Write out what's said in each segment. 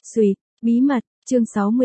Xuyệt, bí mật, chương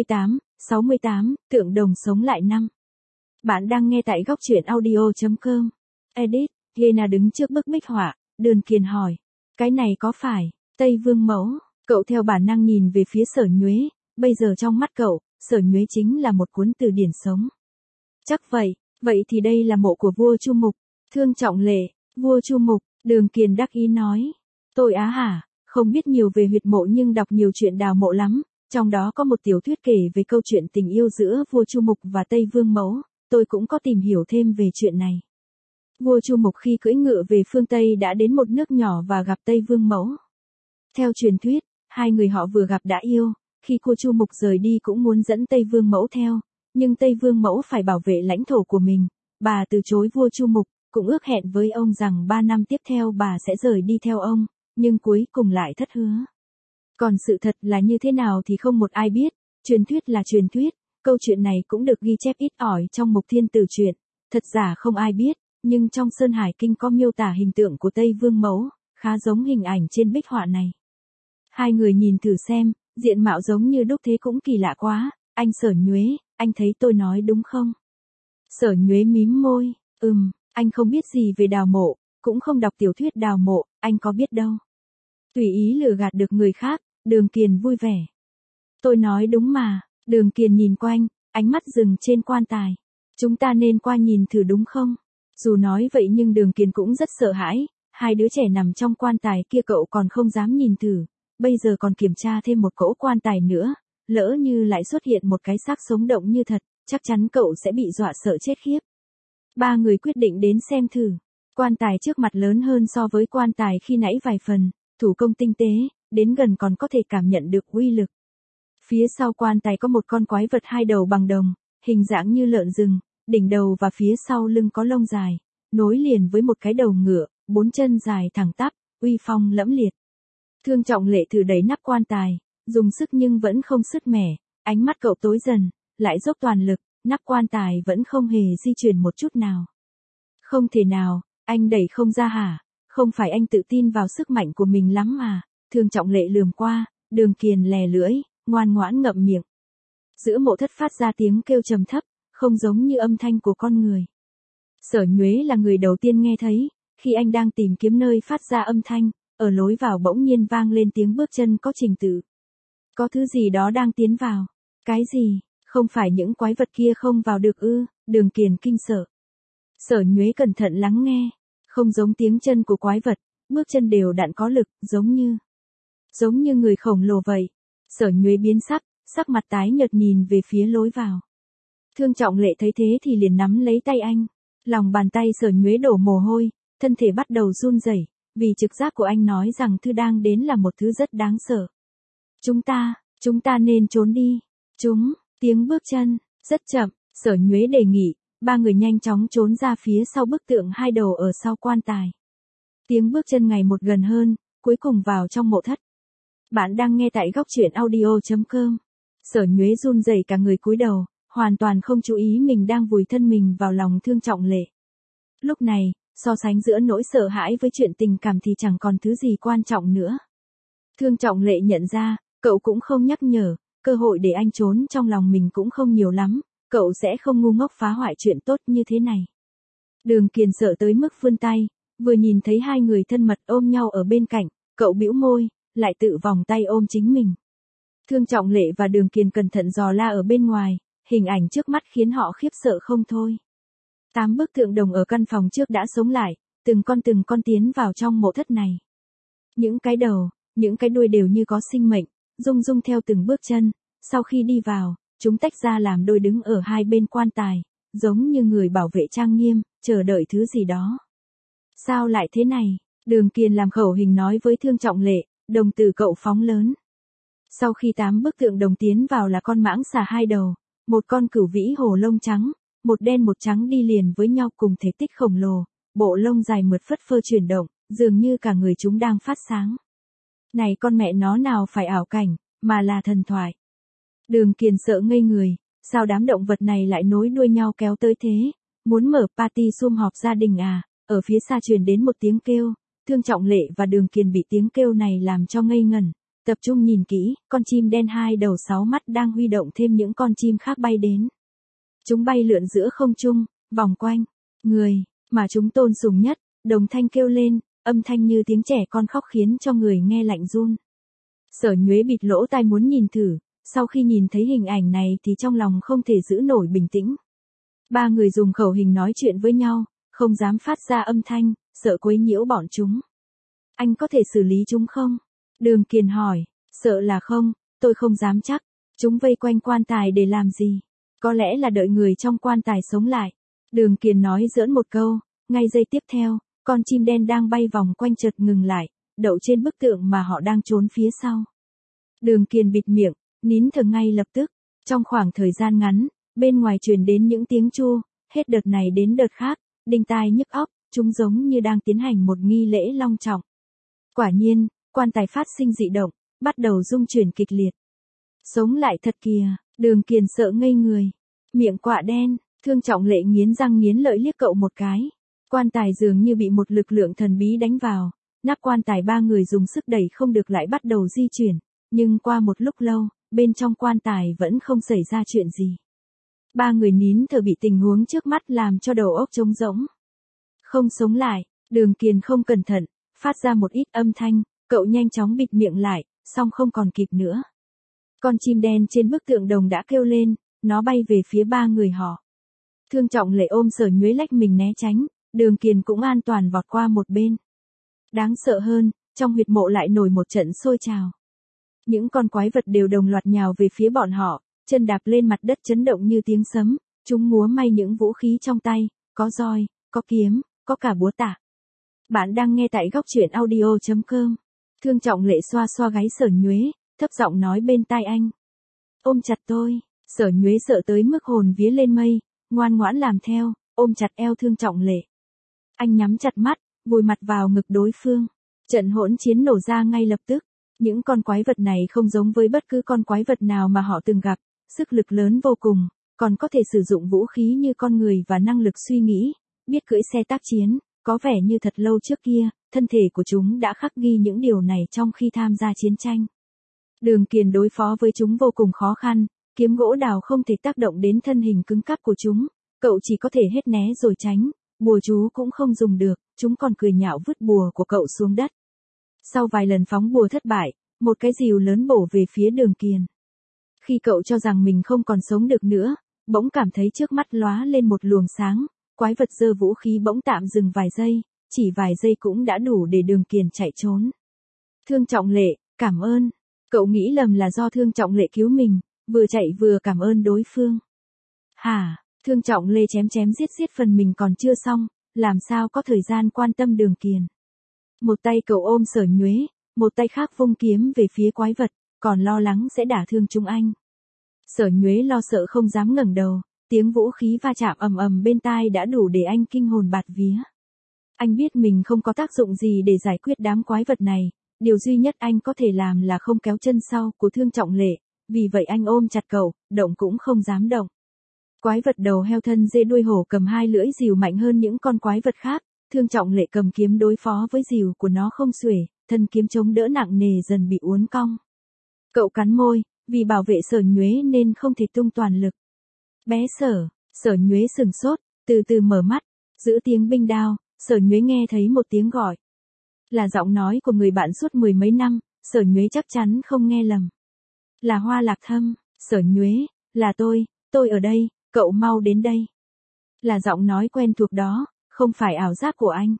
68, tượng đồng sống lại năm. Bạn đang nghe tại góc truyện audio.com. Edit, Lena đứng trước bức bích họa, Đường Kiền hỏi. Cái này có phải, Tây Vương mẫu? Cậu theo bản năng nhìn về phía Sở Nhuế, bây giờ trong mắt cậu, Sở Nhuế chính là một cuốn từ điển sống. Chắc vậy, vậy thì đây là mộ của vua Chu Mục. Thương Trọng Lệ, vua Chu Mục, Đường Kiền đắc ý nói. Tôi á hả, không biết nhiều về huyệt mộ nhưng đọc nhiều chuyện đào mộ lắm, trong đó có một tiểu thuyết kể về câu chuyện tình yêu giữa vua Chu Mục và Tây Vương mẫu, tôi cũng có tìm hiểu thêm về chuyện này. Vua Chu Mục khi cưỡi ngựa về phương Tây đã đến một nước nhỏ và gặp Tây Vương mẫu. Theo truyền thuyết, hai người họ vừa gặp đã yêu, khi vua Chu Mục rời đi cũng muốn dẫn Tây Vương mẫu theo, nhưng Tây Vương mẫu phải bảo vệ lãnh thổ của mình, bà từ chối vua Chu Mục, cũng ước hẹn với ông rằng 3 năm tiếp theo bà sẽ rời đi theo ông, nhưng cuối cùng lại thất hứa. Còn sự thật là như thế nào thì không một ai biết, truyền thuyết là truyền thuyết, câu chuyện này cũng được ghi chép ít ỏi trong Mục Thiên Tử truyện, thật giả không ai biết, nhưng trong Sơn Hải Kinh có miêu tả hình tượng của Tây Vương mẫu, khá giống hình ảnh trên bích họa này. Hai người nhìn thử xem, diện mạo giống như đúc thế cũng kỳ lạ quá, anh Sở Nhuế, anh thấy tôi nói đúng không? Sở Nhuế mím môi, anh không biết gì về đào mộ, cũng không đọc tiểu thuyết đào mộ, anh có biết đâu. Tùy ý lừa gạt được người khác, Đường Kiền vui vẻ. Tôi nói đúng mà, Đường Kiền nhìn quanh, ánh mắt dừng trên quan tài. Chúng ta nên qua nhìn thử đúng không? Dù nói vậy nhưng Đường Kiền cũng rất sợ hãi, hai đứa trẻ nằm trong quan tài kia cậu còn không dám nhìn thử, bây giờ còn kiểm tra thêm một cỗ quan tài nữa, lỡ như lại xuất hiện một cái xác sống động như thật, chắc chắn cậu sẽ bị dọa sợ chết khiếp. Ba người quyết định đến xem thử. Quan tài trước mặt lớn hơn so với quan tài khi nãy vài phần, thủ công tinh tế, đến gần còn có thể cảm nhận được uy lực. Phía sau quan tài có một con quái vật hai đầu bằng đồng, hình dạng như lợn rừng, đỉnh đầu và phía sau lưng có lông dài, nối liền với một cái đầu ngựa, 4 chân dài thẳng tắp, uy phong lẫm liệt. Thương Trọng Lệ thử đẩy nắp quan tài, dùng sức nhưng vẫn không sứt mẻ, ánh mắt cậu tối dần, lại dốc toàn lực, nắp quan tài vẫn không hề di chuyển một chút nào. Không thể nào, anh đẩy không ra hả? Không phải anh tự tin vào sức mạnh của mình lắm mà. Thương Trọng Lệ lườm qua, Đường Kiền lè lưỡi, ngoan ngoãn ngậm miệng. Giữa mộ thất phát ra tiếng kêu trầm thấp, không giống như âm thanh của con người. Sở Nhuế là người đầu tiên nghe thấy, khi anh đang tìm kiếm nơi phát ra âm thanh, ở lối vào bỗng nhiên vang lên tiếng bước chân có trình tự. Có thứ gì đó đang tiến vào. Cái gì? Không phải những quái vật kia không vào được ư? Đường Kiền kinh sợ. Sở Nhuế cẩn thận lắng nghe, không giống tiếng chân của quái vật, bước chân đều đặn có lực, giống như người khổng lồ vậy. Sở Nhuế biến sắc, sắc mặt tái nhợt nhìn về phía lối vào. Thương Trọng Lệ thấy thế thì liền nắm lấy tay anh, lòng bàn tay Sở Nhuế đổ mồ hôi, thân thể bắt đầu run rẩy, vì trực giác của anh nói rằng thứ đang đến là một thứ rất đáng sợ. Chúng ta nên trốn đi. Tiếng bước chân, rất chậm, Sở Nhuế đề nghị, ba người nhanh chóng trốn ra phía sau bức tượng hai đầu ở sau quan tài. Tiếng bước chân ngày một gần hơn, cuối cùng vào trong mộ thất. Bạn đang nghe tại góc truyện audio.com. Sở Nhuế run rẩy cả người cúi đầu, hoàn toàn không chú ý mình đang vùi thân mình vào lòng Thương Trọng Lệ. Lúc này, so sánh giữa nỗi sợ hãi với chuyện tình cảm thì chẳng còn thứ gì quan trọng nữa. Thương Trọng Lệ nhận ra, cậu cũng không nhắc nhở, cơ hội để anh trốn trong lòng mình cũng không nhiều lắm, cậu sẽ không ngu ngốc phá hoại chuyện tốt như thế này. Đường Kiền sợ tới mức vươn tay, vừa nhìn thấy hai người thân mật ôm nhau ở bên cạnh, cậu bĩu môi, lại tự vòng tay ôm chính mình. Thương Trọng Lệ và Đường Kiền cẩn thận dò la ở bên ngoài, hình ảnh trước mắt khiến họ khiếp sợ không thôi. 8 bức tượng đồng ở căn phòng trước đã sống lại, từng con tiến vào trong mộ thất này. Những cái đầu, những cái đuôi đều như có sinh mệnh, rung rung theo từng bước chân, sau khi đi vào, chúng tách ra làm đôi đứng ở hai bên quan tài, giống như người bảo vệ trang nghiêm, chờ đợi thứ gì đó. Sao lại thế này? Đường Kiền làm khẩu hình nói với Thương Trọng Lệ, đồng tử cậu phóng lớn. Sau khi 8 bức tượng đồng tiến vào là con mãng xà hai đầu, một con cửu vĩ hổ lông trắng, một đen một trắng đi liền với nhau cùng thể tích khổng lồ, bộ lông dài mượt phất phơ chuyển động, dường như cả người chúng đang phát sáng. Này con mẹ nó nào phải ảo cảnh, mà là thần thoại. Đường Kiền sợ ngây người, sao đám động vật này lại nối đuôi nhau kéo tới thế, muốn mở party sum họp gia đình à? Ở phía xa truyền đến một tiếng kêu, Thương Trọng Lệ và Đường Kiền bị tiếng kêu này làm cho ngây ngẩn, Tập trung nhìn kỹ, con chim đen hai đầu sáu mắt đang huy động thêm những con chim khác bay đến. Chúng bay lượn giữa không trung, vòng quanh người mà chúng tôn sùng nhất, đồng thanh kêu lên, âm thanh như tiếng trẻ con khóc khiến cho người nghe lạnh run. Sở Nhuế bịt lỗ tai muốn nhìn thử, sau khi nhìn thấy hình ảnh này thì trong lòng không thể giữ nổi bình tĩnh. Ba người dùng khẩu hình nói chuyện với nhau, không dám phát ra âm thanh, sợ quấy nhiễu bọn chúng. Anh có thể xử lý chúng không? Đường Kiền hỏi, sợ là không, tôi không dám chắc. Chúng vây quanh quan tài để làm gì? Có lẽ là đợi người trong quan tài sống lại. Đường Kiền nói giỡn một câu, ngay giây tiếp theo, con chim đen đang bay vòng quanh chợt ngừng lại, đậu trên bức tượng mà họ đang trốn phía sau. Đường Kiền bịt miệng, nín thở ngay lập tức. Trong khoảng thời gian ngắn, bên ngoài truyền đến những tiếng chu, hết đợt này đến đợt khác, đinh tai nhức óc, chúng giống như đang tiến hành một nghi lễ long trọng. Quả nhiên, quan tài phát sinh dị động, bắt đầu rung chuyển kịch liệt. Sống lại thật kìa, Đường Kiền sợ ngây người. Miệng quạ đen, Thương Trọng Lệ nghiến răng nghiến lợi liếc cậu một cái. Quan tài dường như bị một lực lượng thần bí đánh vào, nắp quan tài ba người dùng sức đẩy không được lại bắt đầu di chuyển, nhưng qua một lúc lâu, bên trong quan tài vẫn không xảy ra chuyện gì. Ba người nín thở bị tình huống trước mắt làm cho đầu óc trống rỗng. Không sống lại, Đường Kiền không cẩn thận, phát ra một ít âm thanh, cậu nhanh chóng bịt miệng lại, xong không còn kịp nữa. Con chim đen trên bức tượng đồng đã kêu lên, nó bay về phía ba người họ. Thương Trọng Lệ ôm Sở Nhuế lách mình né tránh, Đường Kiền cũng an toàn vọt qua một bên. Đáng sợ hơn, trong huyệt mộ lại nổi một trận sôi trào. Những con quái vật đều đồng loạt nhào về phía bọn họ, chân đạp lên mặt đất chấn động như tiếng sấm, chúng múa may những vũ khí trong tay, có roi, có kiếm, có cả búa tạ. Bạn đang nghe tại góc truyện audio.com. Thương Trọng Lệ xoa xoa gáy Sở Nhuế, thấp giọng nói bên tai anh. Ôm chặt tôi. Sở Nhuế sợ tới mức hồn vía lên mây, ngoan ngoãn làm theo, ôm chặt eo Thương Trọng Lệ. Anh nhắm chặt mắt, vùi mặt vào ngực đối phương. Trận hỗn chiến nổ ra ngay lập tức. Những con quái vật này không giống với bất cứ con quái vật nào mà họ từng gặp, sức lực lớn vô cùng, còn có thể sử dụng vũ khí như con người và năng lực suy nghĩ, biết cưỡi xe tác chiến, có vẻ như thật lâu trước kia, thân thể của chúng đã khắc ghi những điều này trong khi tham gia chiến tranh. Đường Kiền đối phó với chúng vô cùng khó khăn, kiếm gỗ đào không thể tác động đến thân hình cứng cáp của chúng, cậu chỉ có thể hết né rồi tránh, bùa chú cũng không dùng được, chúng còn cười nhạo vứt bùa của cậu xuống đất. Sau vài lần phóng bùa thất bại, một cái rìu lớn bổ về phía Đường Kiền. Khi cậu cho rằng mình không còn sống được nữa, bỗng cảm thấy trước mắt lóa lên một luồng sáng, quái vật giơ vũ khí bỗng tạm dừng vài giây, chỉ vài giây cũng đã đủ để Đường Kiền chạy trốn. Thương Trọng Lệ, cảm ơn. Cậu nghĩ lầm là do Thương Trọng Lệ cứu mình, vừa chạy vừa cảm ơn đối phương. Hả, Thương Trọng Lệ chém chém giết giết phần mình còn chưa xong, làm sao có thời gian quan tâm Đường Kiền. Một tay cậu ôm Sở Nhuế, một tay khác vung kiếm về phía quái vật, còn lo lắng sẽ đả thương chúng anh. Sở Nhuế lo sợ không dám ngẩng đầu, tiếng vũ khí va chạm ầm ầm bên tai đã đủ để anh kinh hồn bạt vía. Anh biết mình không có tác dụng gì để giải quyết đám quái vật này, điều duy nhất anh có thể làm là không kéo chân sau của Thương Trọng Lệ, vì vậy anh ôm chặt cậu, động cũng không dám động. Quái vật đầu heo thân dê đuôi hổ cầm hai lưỡi rìu mạnh hơn những con quái vật khác, Thương Trọng Lệ cầm kiếm đối phó với rìu của nó không xuể, thân kiếm chống đỡ nặng nề dần bị uốn cong. Cậu cắn môi, vì bảo vệ Sở Nhuế nên không thể tung toàn lực. Bé Sở Nhuế sừng sốt, từ từ mở mắt, giữa tiếng binh đao, Sở Nhuế nghe thấy một tiếng gọi. Là giọng nói của người bạn suốt mười mấy năm, Sở Nhuế chắc chắn không nghe lầm. Là Hoa Lạc Thâm. Sở Nhuế, là tôi ở đây, cậu mau đến đây. Là giọng nói quen thuộc đó, không phải ảo giác của anh.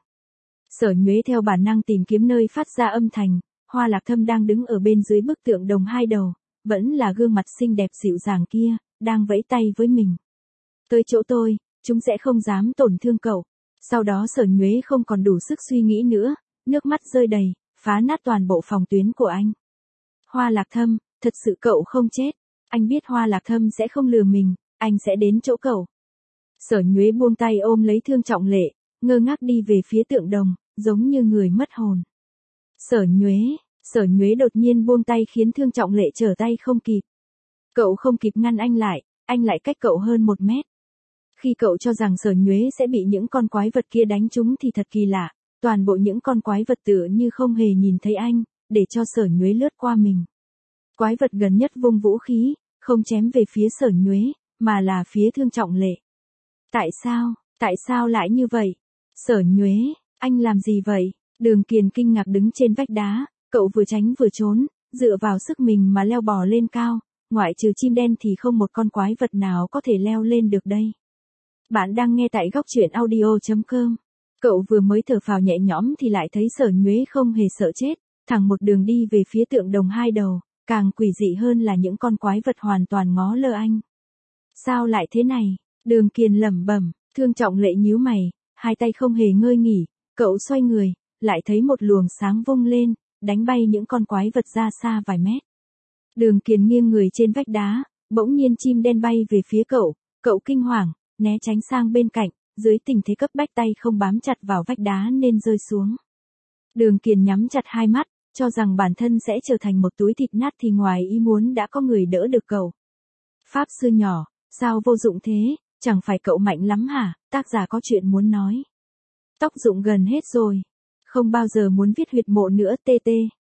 Sở Nhuế theo bản năng tìm kiếm nơi phát ra âm thanh, Hoa Lạc Thâm đang đứng ở bên dưới bức tượng đồng hai đầu, vẫn là gương mặt xinh đẹp dịu dàng kia, đang vẫy tay với mình. Tới chỗ tôi, chúng sẽ không dám tổn thương cậu. Sau đó Sở Nhuế không còn đủ sức suy nghĩ nữa, nước mắt rơi đầy, phá nát toàn bộ phòng tuyến của anh. Hoa Lạc Thâm, thật sự cậu không chết. Anh biết Hoa Lạc Thâm sẽ không lừa mình, anh sẽ đến chỗ cậu. Sở Nhuế buông tay ôm lấy Thương Trọng Lệ, ngơ ngác đi về phía tượng đồng, giống như người mất hồn. Sở Nhuế đột nhiên buông tay khiến Thương Trọng Lệ trở tay không kịp. Cậu không kịp ngăn anh lại cách cậu hơn 1 mét. Khi cậu cho rằng Sở Nhuế sẽ bị những con quái vật kia đánh trúng thì thật kỳ lạ, toàn bộ những con quái vật tựa như không hề nhìn thấy anh, để cho Sở Nhuế lướt qua mình. Quái vật gần nhất vung vũ khí, không chém về phía Sở Nhuế, mà là phía Thương Trọng Lệ. Tại sao lại như vậy? Sở Nhuế, anh làm gì vậy? Đường Kiền kinh ngạc đứng trên vách đá, cậu vừa tránh vừa trốn, dựa vào sức mình mà leo bò lên cao, ngoại trừ chim đen thì không một con quái vật nào có thể leo lên được đây. Bạn đang nghe tại góc truyện audio.com. Cậu vừa mới thở phào nhẹ nhõm thì lại thấy Sở Nhuế không hề sợ chết, thẳng một đường đi về phía tượng đồng hai đầu, càng quỷ dị hơn là những con quái vật hoàn toàn ngó lơ anh. Sao lại thế này? Đường Kiền lẩm bẩm, Thương Trọng Lệ nhíu mày, hai tay không hề ngơi nghỉ, cậu xoay người, lại thấy một luồng sáng vung lên, đánh bay những con quái vật ra xa vài mét. Đường Kiền nghiêng người trên vách đá, bỗng nhiên chim đen bay về phía cậu kinh hoàng, né tránh sang bên cạnh, dưới tình thế cấp bách tay không bám chặt vào vách đá nên rơi xuống. Đường Kiền nhắm chặt hai mắt, cho rằng bản thân sẽ trở thành một túi thịt nát thì ngoài ý muốn đã có người đỡ được cậu. Pháp sư nhỏ, sao vô dụng thế, chẳng phải cậu mạnh lắm hả? Tác giả có chuyện muốn nói. Tóc rụng gần hết rồi. Không bao giờ muốn viết huyệt mộ nữa TT.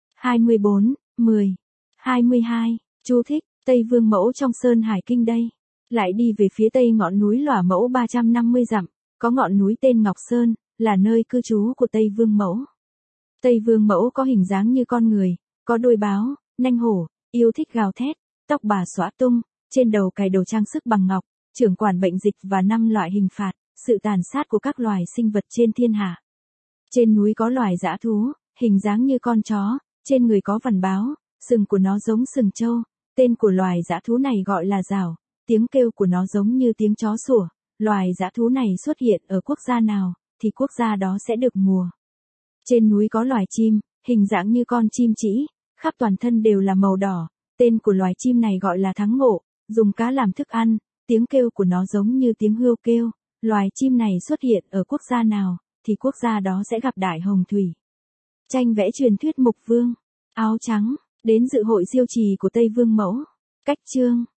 24, 10, 22, chú thích, Tây Vương Mẫu trong Sơn Hải Kinh đây. Lại đi về phía tây ngọn núi Lỏa Mẫu 350 dặm, có ngọn núi tên Ngọc Sơn, là nơi cư trú của Tây Vương Mẫu. Tây Vương Mẫu có hình dáng như con người, có đuôi báo, nanh hổ, yêu thích gào thét, tóc bà xõa tung, trên đầu cài đồ trang sức bằng ngọc, trưởng quản bệnh dịch và 5 loại hình phạt, sự tàn sát của các loài sinh vật trên thiên hạ. Trên núi có loài dã thú, hình dáng như con chó, trên người có vằn báo, sừng của nó giống sừng trâu, tên của loài dã thú này gọi là rào, tiếng kêu của nó giống như tiếng chó sủa. Loài dã thú này xuất hiện ở quốc gia nào, thì quốc gia đó sẽ được mùa. Trên núi có loài chim, hình dạng như con chim trĩ, khắp toàn thân đều là màu đỏ, tên của loài chim này gọi là thắng ngộ, dùng cá làm thức ăn, tiếng kêu của nó giống như tiếng hươu kêu. Loài chim này xuất hiện ở quốc gia nào, thì quốc gia đó sẽ gặp đại hồng thủy. Tranh vẽ truyền thuyết Mục Vương, áo trắng, đến dự hội diêu trì của Tây Vương Mẫu. Cách chương